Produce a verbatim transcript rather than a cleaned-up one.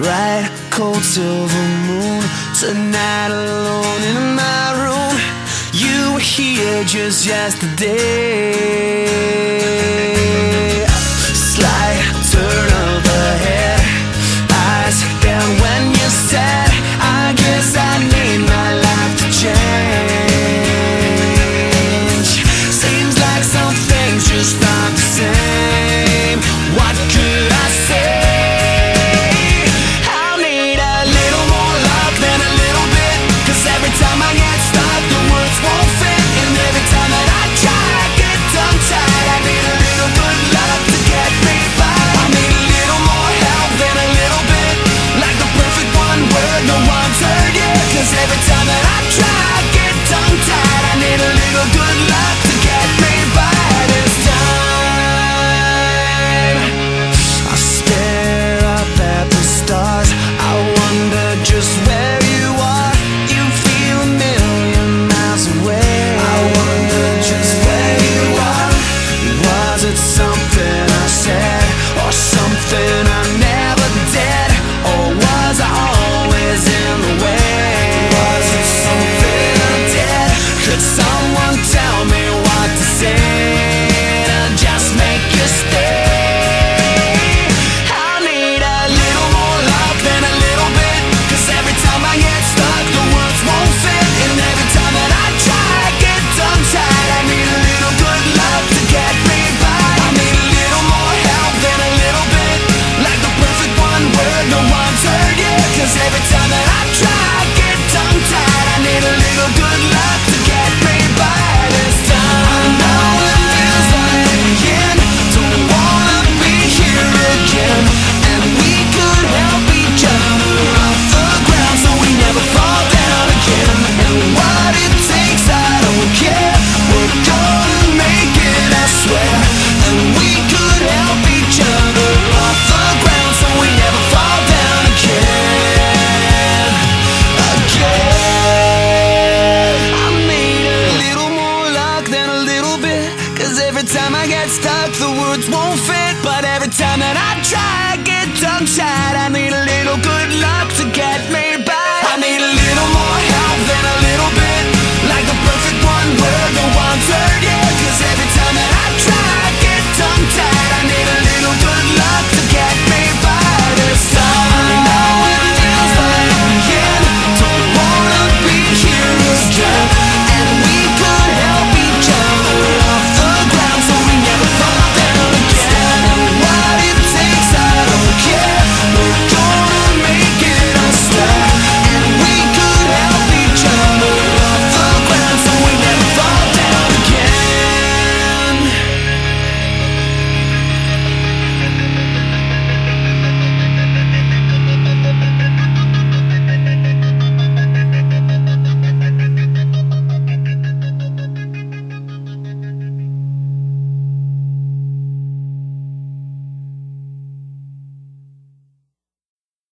bright, cold silver moon. Tonight alone in my room, you were here just yesterday. Slight turn of the head, eyes down when you said, I guess I need my life to change. Seems like some things just aren't the same. What could I say? Every time I get stuck, the words won't fit. But every time that I try, I get tongue-tied.